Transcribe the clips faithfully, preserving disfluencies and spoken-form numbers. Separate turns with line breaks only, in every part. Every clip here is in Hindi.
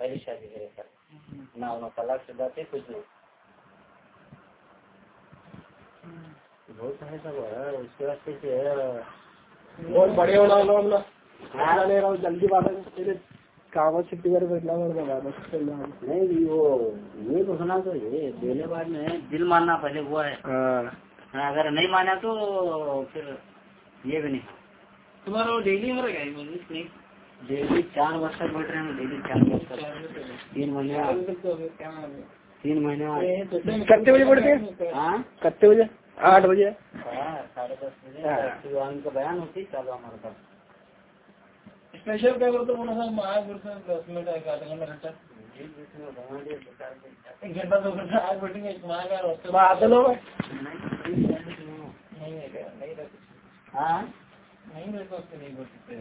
पहली शादी करे कर ना उन्होंने तलाक से जाते कुछ नहीं बहुत है सब है उसके वास्ते से
बहुत बड़े होना होना ले रहा हूँ जल्दी बात कागज छुट्टी कर
नहीं वो ये तो सुना तो ये देने बाद में दिल मानना पहले हुआ है अगर नहीं माना तो फिर ये भी नहीं
तुम्हारा वो डेली हो रहा है नहीं
डेली चार वर्ष तक बैठ रहे हैं डेली चार वर्ष तक तीन महीने तीन महीने
कितने बजे पढ़ते हैं
हाँ
कितने बजे आठ बजे
साढ़े दस बजे का बयान होती है चालू हमारे पास
स्पेशल क्या करते हो दस मिनट आधा घंटा घंटा एक घंटा दो घंटा आग बैठेंगे बादल हो नहीं
हाँ
नहीं रहता उससे नहीं बोल सकते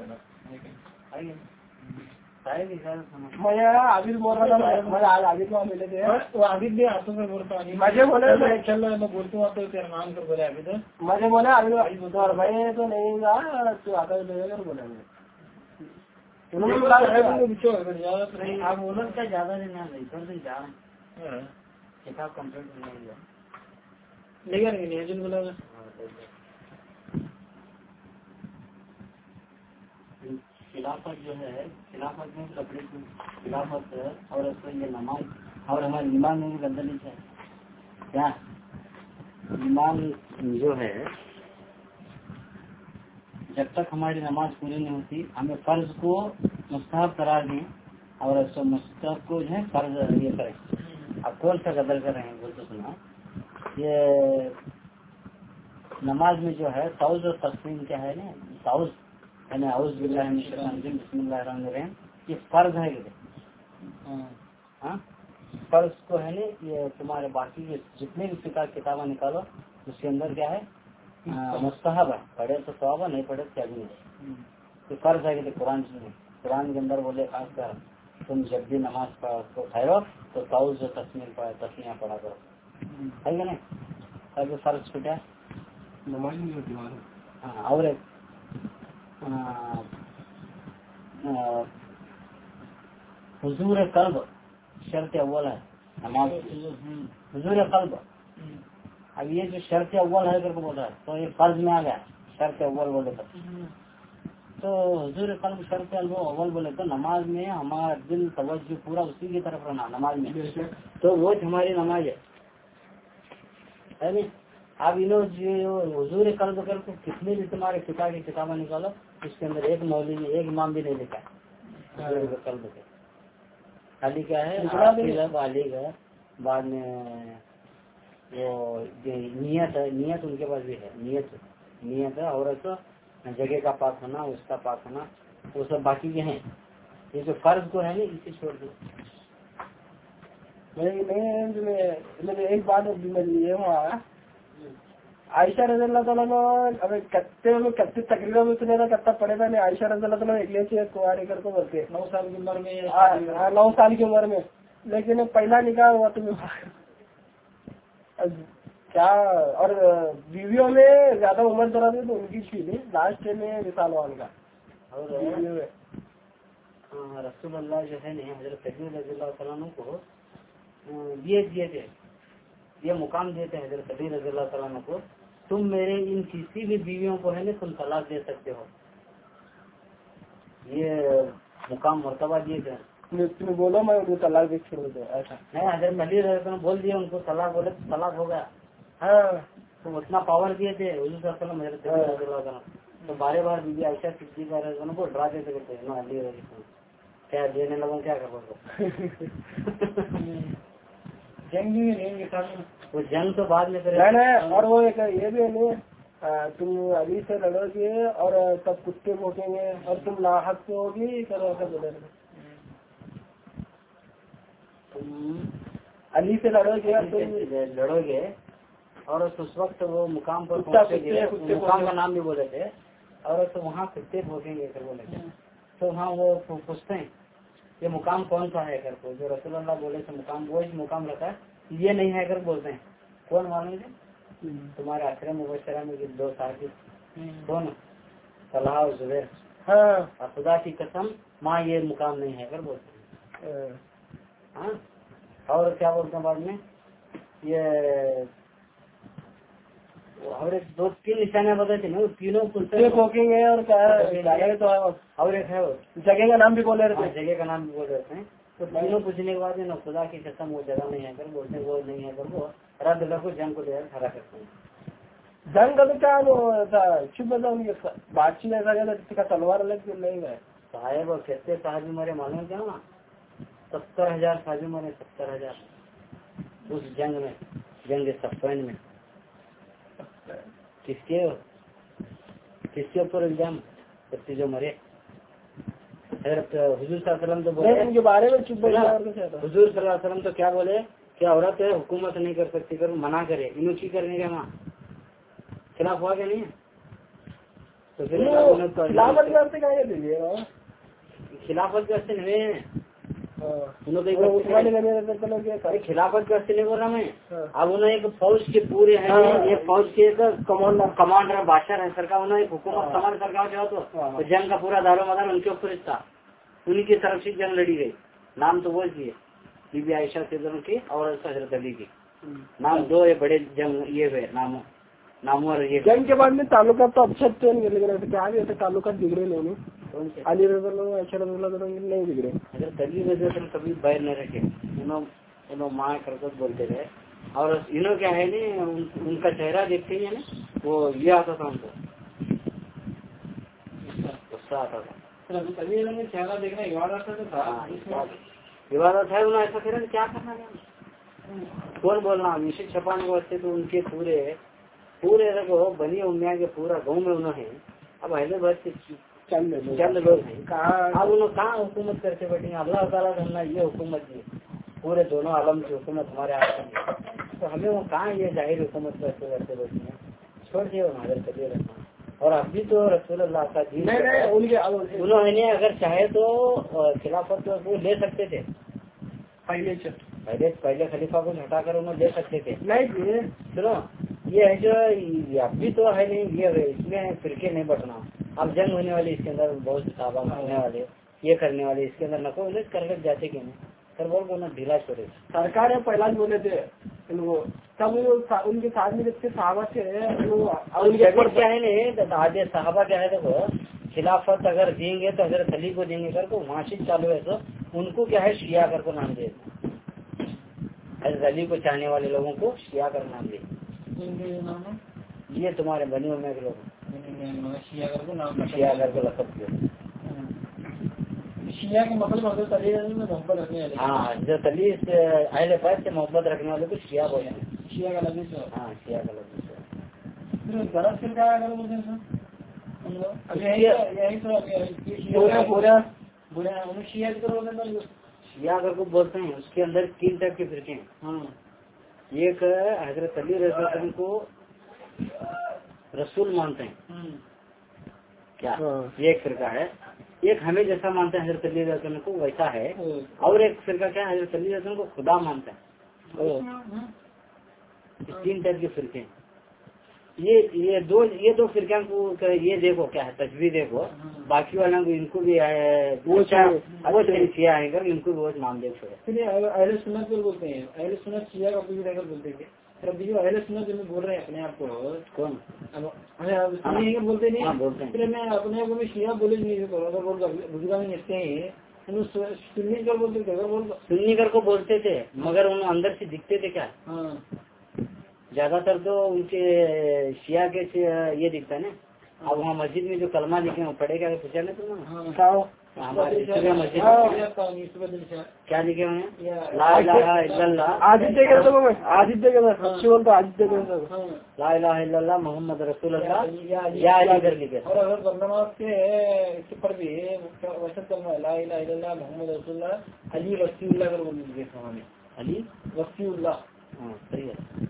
मैं
आबिद बोल रहा था मैं आज आबिद वहाँ मिले थे वो आबिद भी हाथों में बोलता हूँ मुझे बोले चल मैं बोलता हूँ तो तेरा नाम कर बोले आबिद मुझे बोले आबिद भाई तो नहीं रहा तू आता बोला उन्होंने बोला
आप बोलो क्या ज्यादा दिन नहीं थोड़े दिन जा किताब कम्प्लीट नहीं हुआ
लेगा नहीं बोला
खिलाफत जो है खिलाफत में कपड़े की खिलाफत और उसको ये नमाज और हमारे ईमान में भी गंदगी है क्या ईमान जो है जब तक हमारी नमाज पूरी नहीं होती हमें फर्ज को मुस्तहब करार दें और उसको मुस्तहब को जो है फर्ज ये करें अब कौन सा गदर कर रहे हैं बोल तो सुना ये नमाज में जो है साउज और तस्लीम क्या है ना साउज बिस्मिल्लाहिर्रहमानिर्रहीम ये फर्ज है हाँ फर्ज को है ना ये तुम्हारे बाकी के जितने भी किताब किताबा निकालो उसके अंदर क्या है मुस्तहब है पढ़े तो सवाब है नहीं पढ़े तो क्या भी नहीं तो फर्ज है कि कुरान कुरान के अंदर बोले खास कर तुम जब भी नमाज को ठहरो तो साउज और तस्मीर तस्मियाँ पढ़ा करो है क्या नहीं ताकि फर्ज छूटा
नमाज नहीं होती
हाँ और एक हुजूर कल्ब शर्त अव्वल है नमाज हुजूर कल्ब अब ये जो शर्त अव्वल है करके बोल रहा है तो ये फर्ज में आ गया शर्त अव्वल बोले तो तो हुजूर कल्ब शर्त अव्वल बोले तो नमाज में हमारा दिल तवज्जो पूरा उसी की तरफ रहना नमाज में तो वो हमारी नमाज है नहीं अब इन जो हुजूर कल्ब कर कितने भी तुम्हारे किताब की किताबें निकालो उसके अंदर एक मौलवी में एक इमाम भी नहीं लिखा हुजूर कल्ब के खाली क्या है बालिग है बाद में वो नियत है नियत उनके पास भी है नियत नियत है और तो जगह का पास होना उसका पास होना वो सब बाकी के हैं ये जो फर्ज को है ना इसे छोड़ दो
मैं एक बात ये हुआ आयशा रज़ियल्लाहु ताला अबे कत्ते में कत्ते तकरीबन में सुने ना कत्ता पड़े था नहीं आयशा रज़ियल्लाहु ताला एक लेके कुआरे कर को बोलते नौ साल की उम्र में नौ साल की उम्र में लेकिन पहला निकाह हुआ तुम्हें क्या और बीवियों में ज्यादा उम्र दरा थी तो उनकी थी लास्ट में विशाल वाल का
और रसूलुल्लाह जो है नहीं हजरत सैयद रज़ियल्लाहु ताला अन्हु को ये दिए थे ये मुकाम देते हैं हजरत सैयद रज़ियल्लाहु ताला अन्हु को तुम मेरे इन किसी भी बीवियों को है ना तुम तलाक दे सकते हो ये मुकाम मर्तबा दिए थे
तुम बोलो मैं उनको तलाक दे छोड़ दो ऐसा
नहीं हजरत अली रज़ियल्लाहु बोल दिया उनको तलाक बोले तो तलाक हो गया
हाँ
तो उतना पावर दिए थे हुजूर सल्लल्लाहु अलैहि वसल्लम हजरत रज़ियल्लाहु ताला तो बारे बार बीबी आयशा सिद्दीक़ा रज़ियल्लाहु को डरा देते थे ना अली रज़ियल्लाहु क्या देने लगो क्या कर
जंग भी नहीं
वो जंग तो बाद में करे
और वो एक ये भी नहीं तुम अली से लड़ोगे और सब कुत्ते भोंकेंगे और तुम लाहक से होगी करो ऐसा बोले तुम अली से लड़ोगे और तुम
लड़ोगे और उस वक्त वो मुकाम पर पहुंचेंगे मुकाम का नाम भी बोले थे और तो वहाँ कुत्ते भोंकेंगे कर बोले थे तो वहाँ वो पूछते हैं ये मुकाम कौन सा है कर को जो रसूलुल्लाह बोले थे मुकाम वो ही मुकाम रखा है ये नहीं है कर बोलते हैं कौन मानेंगे तुम्हारे आश्रय मुबशरा में दो साथी कौन सलाह और जुबैर
हाँ
और खुदा की कसम माँ ये मुकाम नहीं है कर बोलते हैं हाँ, और क्या बोलते हैं बाद में ये और एक दो तीन निशानियाँ बताई थी ना, तीनों
कोकिंग है और क्या तो
और एक है
जगह का नाम भी बोल रहे थे,
जगह का नाम भी बोल रहे हैं। तो तीनों पूछने के बाद ना खुदा की कसम वो जगह नहीं है कर बोलते वो नहीं है कर वो रद्द लगो जंग को ले खड़ा करते हैं।
जंग का तो क्या वो था चुप बता उनके बातचीत ऐसा कहता तलवार अलग नहीं गए
साहेब और कितने साहब मरे मालूम क्या ना, सत्तर हजार साहब मरे, सत्तर हजार उस जंग में, जंग सफैन में। किसके किसके ऊपर इल्जाम कितने जो मरे। हुजूर सल्लल्लाहु अलैहि वसल्लम तो बोले
उनके बारे में चुप बोला,
हुजूर सल्लल्लाहु अलैहि वसल्लम तो क्या बोले कि औरत है हुकूमत नहीं कर सकती, कर मना करे इन्हों की करने का वहाँ खिलाफ हुआ क्या नहीं है। तो फिर
खिलाफत करते क्या दीजिए
खिलाफत करते नहीं खिलाफत करते नहीं बोल रहा मैं। अब उन्होंने एक फौज के पूरे हैं, एक फौज के कमांडर कमांडर बादशाह है सरकार, उन्होंने एक हुकूमत कमांड सरकार जो तो, तो जंग का पूरा दारो मदार उनके ऊपर था, उनकी तरफ से जंग लड़ी गई। नाम तो वो जी बीबी आयशा सिद्दीक़ा की और हजरत अली की नाम दो ये बड़े जंग ये हुए नामों नामों ये
जंग के बाद में ताल्लुका तो अच्छा तो नहीं क्या भी ताल्लुका बिगड़े नहीं अली रज़ी नहीं बिगड़े।
हजरत अली रज़ी अल्लाह कभी बैर न रखे, उन्होंने माँ करकत बोलते रहे। और इन्हों क्या है नी उन, उनका चेहरा देखते ही है ना वो ये आता था उनको गुस्सा आता था।
अली ने चेहरा देखना इबादत था,
इबादत है उन्होंने ऐसा करें क्या करना है कौन बोलना मिशी छपाने के वास्ते तो उनके पूरे पूरे देखो बनी उम्मिया के पूरा गाँव में उन्होंने अब हैदराबाद के चंद चंद लोग हैं। अब उन्होंने कहाँ हुकूमत करके बैठे अल्लाह ताला ने ये हुकूमत दी पूरे दोनों आलम की हुकूमत हमारे हाथ में, तो हमें वो कहाँ ये जाहिर हुकूमत करके करते बैठे हैं, छोड़ दिए नजर करिए रखना। और अभी तो रसूलुल्लाह का दीन उनके उन्होंने अगर चाहे तो खिलाफत वो ले सकते थे,
पहले
पहले पहले खलीफा को हटाकर उन्होंने ले सकते थे।
नहीं
सुनो ये है जो अभी तो है नहीं, ये इसमें फिरके नहीं बटना। अब जंग होने वाली इसके अंदर बहुत साहबा होने वाले ये करने वाले इसके अंदर नको उन्हें कर लग जाते क्यों नहीं सर बोल को ढीला छोड़े।
सरकार है पहला बोले थे तब उनके साथ में जितने साहबा थे
क्या है नहीं आधे साहबा क्या है देखो खिलाफत अगर देंगे तो हजरत अली को देंगे कर को माशिद चालू है तो उनको क्या है शिया कर को नाम दे, हजरत अली को चाहने वाले लोगों को शिया कर नाम दे। ये तुम्हारे बनी हुए के लोग
शिया कर को नाम
शिया कर को लकब दिया।
शिया का मतलब हजरत अली में मोहब्बत रखने वाले,
हाँ हजरत अली से अहले बैत से मोहब्बत रखने वाले को शिया बोले हैं।
शिया का लफ्ज़ है,
हाँ शिया का लफ्ज़ है।
फिर गलत फिर क्या अगर बोलते हैं यही तो बुरा बुरा उन्हें शिया की तरह बोलते हैं,
शिया अगर को बोलते हैं उसके अंदर तीन टाइप के फिरके हैं।
हाँ
एक हजरत अली रज़ी अल्लाह अन्हु को रसूल मानते हैं क्या, ये एक फिरका है। एक हमें जैसा मानते हैं हजरत अली रज़ी अल्लाह अन्हु को वैसा है, और एक फिरका क्या है हजरत अली रज़ी अल्लाह अन्हु को खुदा मानते हैं। तीन टाइप के फिरके हैं। ये ये दो ये दो फिरका को ये देखो क्या है तस्वीर देखो, बाकी वालों को इनको भी है वो वो शिया है कर इनको भी वो नाम दे छोड़े।
अहले सुन्नत को बोलते हैं, अहले सुन्नत शिया का भी रहकर बोलते हैं। अभी जो अहले सुन्नत जो बोल रहे हैं अपने आप को
कौन
हमें बोलते नहीं
बोलते हैं,
फिर मैं अपने आप को भी शिया बोले नहीं बुजुर्ग में निकते हैं सुन्नी कर बोलते थे,
सुन्नी कर को बोलते थे मगर उन अंदर से दिखते थे क्या।
हाँ
ज्यादातर तो उनके शिया के ये दिखता है ना। अब वहाँ मस्जिद में जो कलमा लिखे वो पढ़ेगा पूछा ना तुम हमारे मस्जिद क्या लिखे हुए हैं ला इलाहा इल्लल्लाह
आदित्य के आदित्य के आदित्य के
ला इलाहा इल्लल्लाह मोहम्मद रसूलुल्लाह या अली कर लिखे।
और अगर बदनमाज के इसके पर भी वैसे कलमा ला इलाहा इल्लल्लाह मोहम्मद रसूलुल्लाह अली वसीउल्लाह कर बोल लिखे
अली
वसीउल्लाह।
हाँ सही है।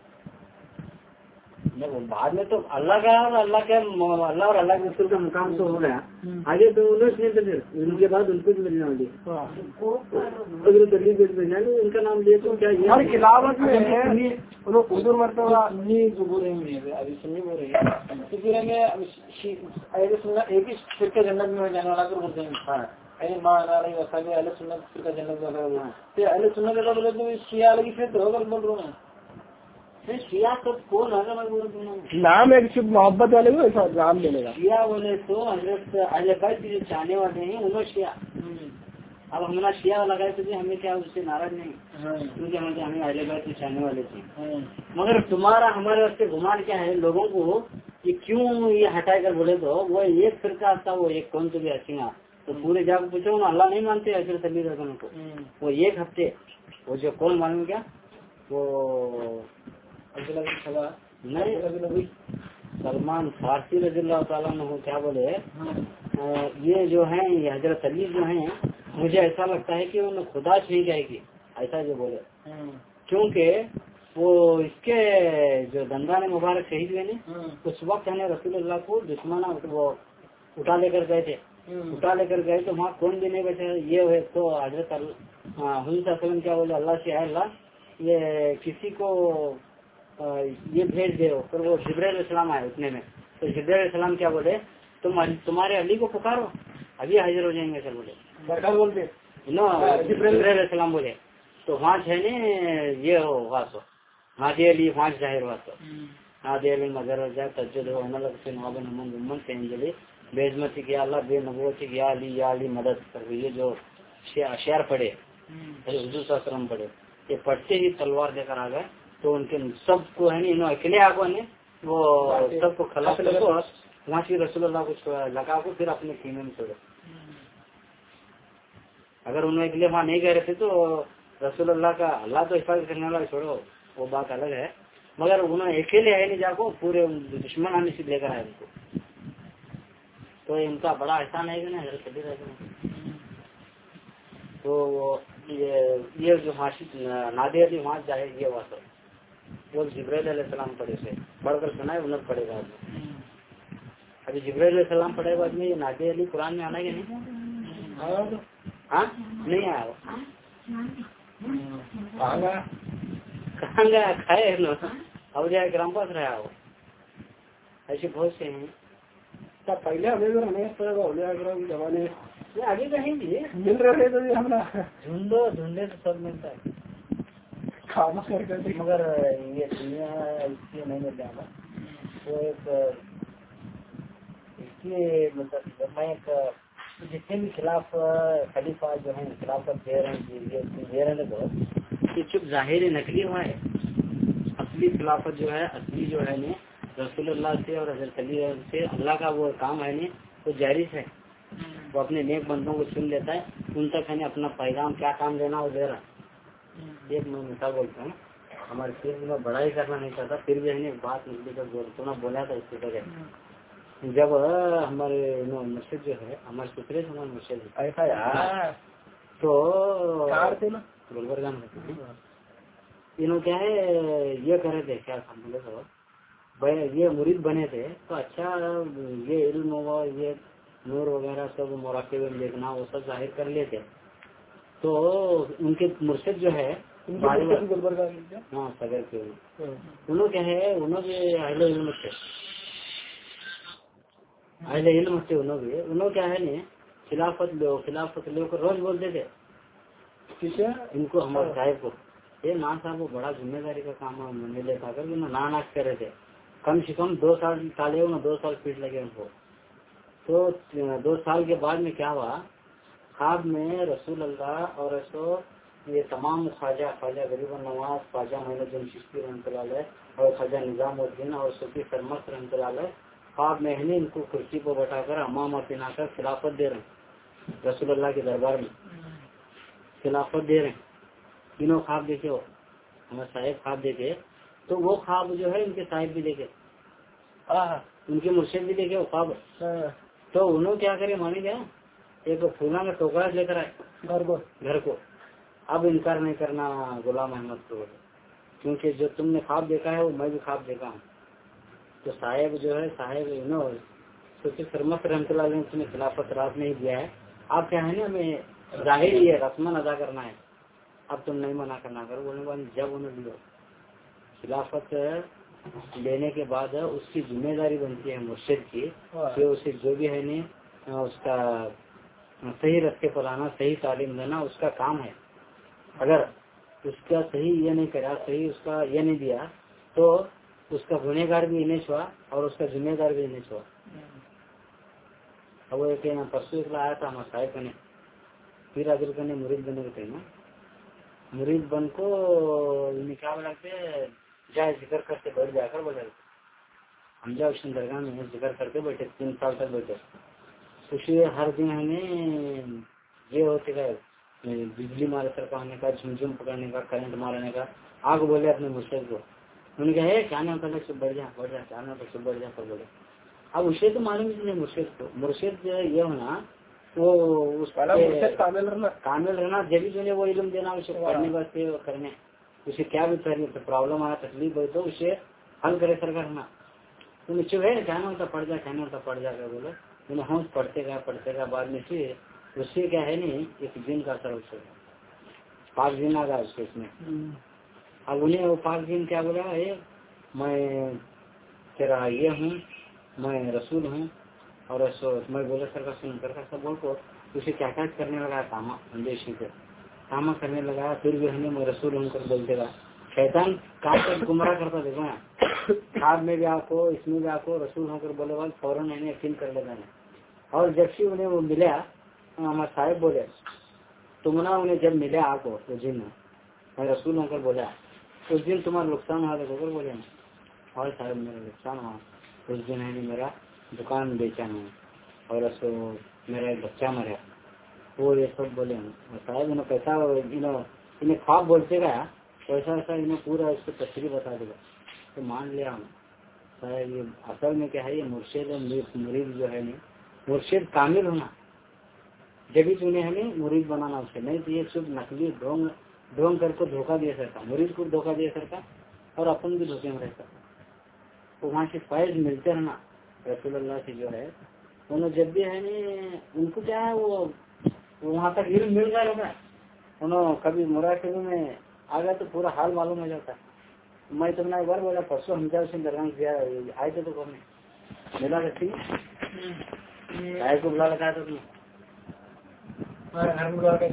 बाद में तो अल्लाह का और अल्लाह के अल्लाह और अल्लाह के रसूल का मुकाम तो हो गया, आगे तो उन्होंने तो फिर उनके बाद उनको भी मिलने वाली अगर दिल्ली भी मिलना उनका नाम लिए तो क्या
हर खिलाफत में उधर मरतबा सुन्नी जो बोल रही है अभी सुन्नी बोल रही है तो फिर हमें एक ही फिर के जन्नत में जाने वाला कर बोलते हैं। मान आ रही वैसा भी अहले सुन्नत का जन्नत वाला तो अहले सुन्नत का बोले तो शिया वाले की फिर तो होगा बोल रहा हूँ
शिया तो कौन है बोल
नाम है सिर्फ मोहब्बत वाले को ऐसा नाम मिलेगा।
शिया बोले तो हजरत अहले बैत जो चाहने वाले हैं उन्होंने शिया। अब हमारा शिया लगाए तो हमें क्या उससे नाराज नहीं, क्योंकि हमें हमें अहले बैत के चाहने वाले थे। मगर तुम्हारा हमारे वास्ते गुमान क्या है लोगों को ये क्यों ये हटा कर बोले तो वो एक फिरका था, वो एक कौन तो भी हसीना तो पूरे जाकर पूछो ना अल्लाह नहीं मानते हजरत अली रज़ियल्लाहु को। वो एक हफ्ते वो जो कौन मालूम क्या वो नहीं सलमान फारसी रज़ियल्लाहु ताला अन्हु क्या बोले आ, ये जो है ये हजरत अली जो है मुझे ऐसा लगता है कि उन्हें खुदा छीन जाएगी, ऐसा जो बोले। क्योंकि वो इसके जो दंदाने मुबारक शहीद हुए ने उस वक्त है रसूलुल्लाह को दुश्मना वो उठा लेकर गए थे, उठा लेकर गए तो वहाँ कौन भी नहीं बचा। ये हुए तो हजरत हुजूर क्या बोले अल्लाह से अल्लाह ये किसी को ये भेज दे। फिर वो जिब्राइल अलैहिस्सलाम आए उतने में, तो जिब्राइल अलैहिस्सलाम क्या बोले तुम तुम्हारे अली को पुकारो अभी हाजिर हो जाएंगे सर बोले
बरकत बोलते
जिब्राइल अलैहिस्सलाम बोले। तो वहाँ है न ये हो वासो हादी अली वहाँ जाहिर वासो हादी अली मगर जाए तज्जुद हो अनलग से नवाबन हमन गुम्मन से अंजलि बेजमती किया अल्लाह बे नबूवती किया अली या अली मदद कर। ये जो अशयार पढ़े हुजूर सल्लल्लाहु अलैहि वसल्लम पढ़े ये पढ़ते ही तलवार देकर आ गए तो उनके सबको है नी अकेले आगो ने वो सबको खिलाफ वहाँ से रसूलुल्लाह को लगा को फिर अपने सीने में छोड़े। अगर उन्होंने अकेले वहाँ नहीं गए रहते तो रसूलुल्लाह का अल्लाह तो हिफाजत करने वाला छोड़ो वो बात अलग है, मगर उन्होंने अकेले है नहीं जाको पूरे दुश्मन आने से लेकर आए उनको, तो इनका बड़ा एहसान है कि नहीं चली रहे। तो ये ये जो नादे अली वहाँ जाए ये वास्तव वो जिब्राइल अलैहिस्सलाम पढ़े से पढ़कर सुना है उन्हें पढ़ेगा आदमी। अभी जिब्राइल अलैहिस्सलाम पढ़े बाद में ये नादे अली कुरान में आना है नहीं? हाँ नहीं आया वो कहाँ गया खाए नो अब जाए ग्राम पास रहा वो ऐसे बहुत से हैं।
तब पहले हमें हमें जमाने
आगे कहीं भी
मिल रहे थे तो हमारा
ढूंढो ढूंढे तो सब मिलता है
खाना कर
मगर ये दुनिया इसलिए नहीं मिल जाएगा। वो एक इसलिए मतलब मैं एक जितने भी खिलाफ खलीफा जो है खिलाफत दे रहे हैं दे रहे हैं ये चुप जाहिर नकली हुआ है। असली खिलाफत जो है असली जो है ने रसूलुल्लाह से और हज़रत अली से अल्लाह का वो काम है ने वो जारी है। वो अपने नेक बंदों को चुन लेता है, उन तक है अपना पैगाम क्या काम देना वो दे रहा। एक मैं मिसाल बोलता हूँ हमारे फिर में बड़ाई करना नहीं चाहता फिर भी है एक बात थोड़ा बोला था इसके वजह जब हमारे मस्जिद जो है हमारे सुतरे हमारे मस्जिद
ऐसा यार
तो
गुलबर्गा
में इन्हों क्या है ये करे थे क्या बोले तो ये मुरीद बने थे तो अच्छा ये इल्म होगा ये नूर वगैरह सब मुराकिब में देखना वो सब जाहिर कर लेते। तो उनके मुर्शिद जो है
गुलबर्गा
हाँ सगर के उन्होंने क्या है उन्होंने अहले इल्म थे अहले इल्म थे उन्होंने उन्होंने क्या है ने खिलाफत लो खिलाफत लो को रोज बोलते थे इनको हमारे साहिब को ये ना साहब वो बड़ा जिम्मेदारी का काम मैंने लेता कर ना नाश कर रहे थे। कम से कम दो साल टाले ना दो साल पीट लगे उनको। तो दो साल के बाद में क्या हुआ ख्वाब में रसूल अल्लाह और ऐसो ये तमाम ख्वाजा ख्वाजा गरीब नवाज ख्वाजा मोहम्मद चिश्ती रहमतुल्लाह और ख्वाजा निजामुद्दीन और सूफी सरमस्त रहमतुल्लाह ख्वाब में ही इनको कुर्सी को बैठाकर अमाम पिनाकर खिलाफत दे रहे रसूल अल्लाह के दरबार में खिलाफत दे रहे। तीनों ख्वाब देखे हो हमारे साहिब ख्वाब देखे तो वो ख्वाब जो है उनके साहिब भी देखे उनके मुर्शिद भी देखे वो ख्वाब। तो उन्होंने क्या करे माने क्या एक फूला में टोकरा लेकर आए घर को घर को अब इनकार नहीं करना गुलाम अहमद को क्योंकि जो तुमने ख्वाब देखा है वो मैं भी ख्वाब देखा हूँ। तो साहेब जो है साहेब नो सोचे सरमत रहमतुल्लाह ने तुम्हें खिलाफत रात नहीं दिया है आप क्या है ना हमें जाहिर ही है रस्मन अदा करना है अब तुम नहीं मना करना करो। बोलने जब उन्हें लियो खिलाफत लेने के बाद उसकी जिम्मेदारी बनती है मुर्शिद की कि उसे जो भी है नहीं उसका सही रास्ते पर आना, सही तालीम देना उसका काम है। अगर उसका सही ये नहीं करा, सही उसका ये नहीं दिया, तो उसका गुनहगार भी इन्हें छुआ और उसका जिम्मेदार भी इन्हें छुआ। अब वो एक परसों एक आया था हमारे साहिब ने, फिर आदिल करने मुरीद बनने के थे ना, मुरीद बन को क्या बोलाते जाए जिक्र करते बैठ जाकर बोले, हम जाओ उस दरगाह में जिक्र करते बैठे, तीन साल तक बैठे। उसी हर दिन हमें ये होते का बिजली मारे सरकाने का, झुमझुम पकड़ने का, करंट मारने का। आग बोले अपने मुर्शिद को, उन्होंने कहा क्या नहीं होता सब बढ़ जा बढ़ जा, क्या नहीं होता सब बढ़ जा पर बोले। अब उसे तो मालूम ही नहीं मुर्शिद को, मुर्शिद ये होना वो उसका कामिल रहना, कामिल रहना जब भी जो वो इल्म देना उसे पढ़ने वास्ते करने, उसे क्या भी करनी तो प्रॉब्लम आया तकलीफ हो तो उसे हल करे सरकार ना। तुम इच्छुक है क्या नहीं होता पढ़ जा, क्या नहीं होता पढ़ जाकर बोले, मैंने हम पढ़ते गया पढ़ते गया, बाद में फिर उससे क्या है नहीं एक दिन का असर उससे पाँच दिन आ गया उसके इसमें। अब उन्हें वो पाँच दिन क्या बोला है, मैं तेरा ये हूँ, मैं रसूल हूँ, और मैं बोले सर का सुन कर सब बोल को उसे क्या क्या करने लगा, तामा अंदेशी से तामा करने लगा। फिर भी हमें मैं रसूल हूँ कर बोलते रहा। शैतान काम कर गुमराह करता, देखो ना खाद में भी आपको इसमें भी आपको रसूल होकर बोले बाद फौरन इन्हें यकीन कर लेना है। और जब से उन्हें वो मिला, हमारे साहिब बोले तुम ना उन्हें जब मिले आपको तो जिन मैं रसूल होकर बोला उस दिन तुम्हारा नुकसान हुआ देखो बोले, और साहब मेरा नुकसान हुआ उस दिन है मेरा दुकान बेचा नहीं, और उसको मेरा एक बच्चा मरा, वो ये सब बोले साहब इन्हें कैसा इन्हें इन्हें ख्वाब बोलते गया वैसा वैसा इन्हें पूरा इसको तस्वीर बता देगा तो मान लिया हम साहब। ये असल में क्या है, ये मुर्शिद मुरीद जो है नहीं, मुर्शिद कामिल होना जब भी तूने हमें मुरीद बनाना उससे, नहीं तो ये सिर्फ नकली ढोंग ढोंग करके धोखा दिया सकता, मुरीद को धोखा दिया सकता और अपन भी धोखे में रह सकता। तो वहाँ से फैज मिलते रहना रसूलुल्लाह से जो है, उन्होंने जब भी है नहीं उनको क्या है वो वहाँ तक इल्म मिल गया होगा, उन्होंने कभी मुराकबे में आ गया तो पूरा हाल मालूम हो जाता है। मैं तुमने एक बार बोला परसों हम जब सिंह दरगाह गया आए थे तो कौन मिला रखी गाय को बुला लगाया था तुमने घर में बुला के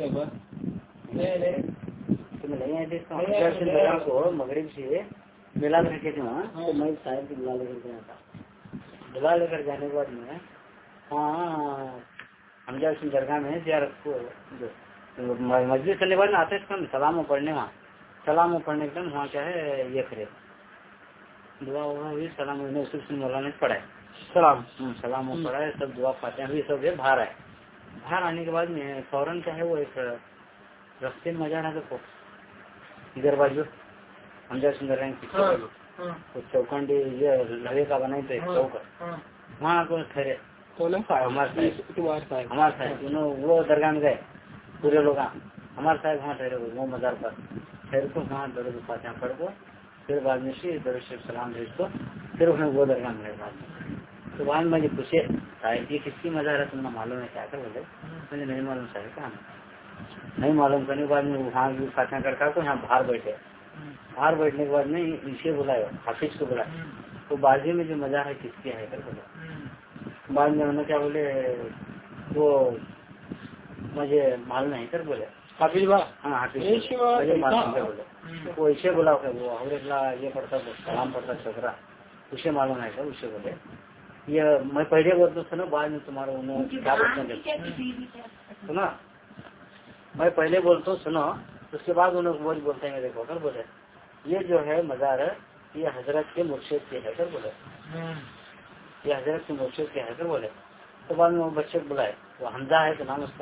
तुम्हें नहीं आए थे दरगाह को मगरिब से मिला रखे थे वहाँ, तो मैं साहिब को बुला लेकर गया था। बुला लेकर जाने के बाद में हाँ हम जब सिंह दरगाह में जियारत को मस्जिद चलने के बाद आते थे सलाम पढ़ने, वहाँ सलाम पढ़ने के टाइम वहाँ क्या है ये करे दुआ हुआ हुई सलाम मौलाना ने पढ़ा है सलाम सलाम पढ़ा है, सब दुआ पाते हैं, अभी सब ये बाहर आए। बाहर आने के बाद में फौरन क्या है वो एक रस्ते में मजा रहा था इधर बाजू हम जब सुंदर रहे चौखंड ये लगे का बनाई तो एक चौक वहाँ को ठहरे हमारे साहब हमारे साहब वो दरगाह में गए पूरे लोग, हमारे साहब वहाँ ठहरे वो मजार पर ठहर को वहाँ दर्द पाते पढ़ को, फिर बाद में से दर सलाम भेज को फिर उसने वो दरगाह में बाद में तो बाद में मुझे पूछे साहब ये किसकी मजार है तुमने मालूम है क्या कर बोले, मुझे नहीं मालूम साहब कहाँ नहीं मालूम करने के बाद में वहाँ भी फातिहा करता तो यहाँ बाहर बैठे, बाहर बैठने के बाद में इसे बुलाया हाफिज को बुलाया तो बाजू में जो मजार है किसकी है कर बोले, बाद में उन्होंने क्या बोले वो मुझे मालूम नहीं कर बोले हाफिज हाँ हाफिज बोले वो इसे बोला वो और ये पढ़ता सलाम पढ़ता छोकरा उसे मालूम है सर, उसे बोले ये मैं पहले बोलता सुनो बाद में तुम्हारा उन्होंने क्या बोलते सुनो मैं पहले बोलता हूँ सुनो उसके बाद उन्होंने वो बोलते हैं देखो कर बोले ये जो है मजार है ये हजरत के मुर्शिद के है कर बोले, ये हजरत के मुर्शिद के है कर बोले। तो बाद में वो बच्चे को बुलाए वो हमजा है तो नाम उसका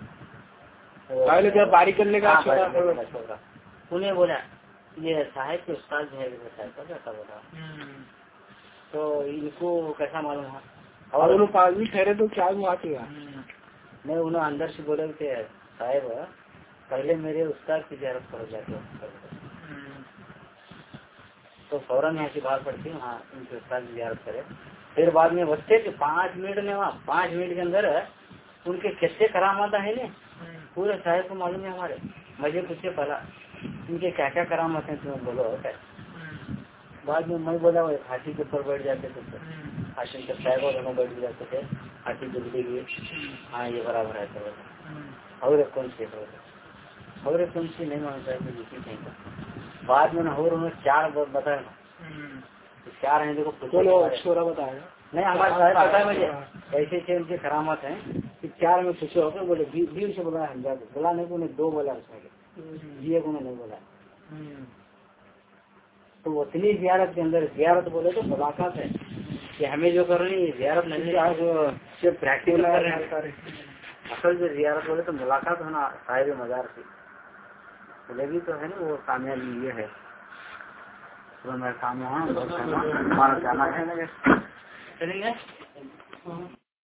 तो बारी करने का छोटा उन्हें बोला ये साहिब के उस्ताद जो है कैसा बोला तो इनको कैसा मालूम है और उन्होंने पास भी ठहरे तो क्या हुआ नहीं, उन्होंने अंदर से बोले थे साहिब पहले मेरे उस्ताद की ज़ियारत करो जाके, तो फौरन यहाँ से बाहर पड़ती वहाँ उनके उस्ताद की ज़ियारत करे। फिर बाद में बचते थे पाँच मिनट में वहाँ पाँच मिनट के अंदर उनके कितने करामात है नहीं पूरे साहिब को मालूम है हमारे। मुझे पूछे पहला उनके क्या क्या करामात है तुम्हें बोलो होता है। बाद में मैं बोला वो हाथी के ऊपर बैठ जाते थे, हाथी के साहिब और दोनों बैठ जाते थे, हाथी जुगली की, हाँ ये बराबर है तो और कौन सी और कौन सी नहीं मानता है दूसरी कहीं का। बाद में और उन्होंने चार बताया, चार हैं देखो
छोरा बताया
नहीं हमारे साथ पता है मुझे, ऐसे ऐसे उनकी करामत है कि चार में पूछे होकर बोले भीड़ से बोला हम जाते बोला नहीं, उन्हें दो बोला उसमें जी उन्हें नहीं बोला। तो उतनी जियारत के अंदर जियारत बोले तो मुलाकात है कि हमें जो कर रही है जियारत नहीं आज सिर्फ प्रैक्टिकल कर रहे हैं। असल जो जियारत बोले तो मुलाकात होना साहिब मजार से बोलेगी तो है ना, वो कामयाबी ये है। तो मैं काम हमारा जाना है चलेंगे।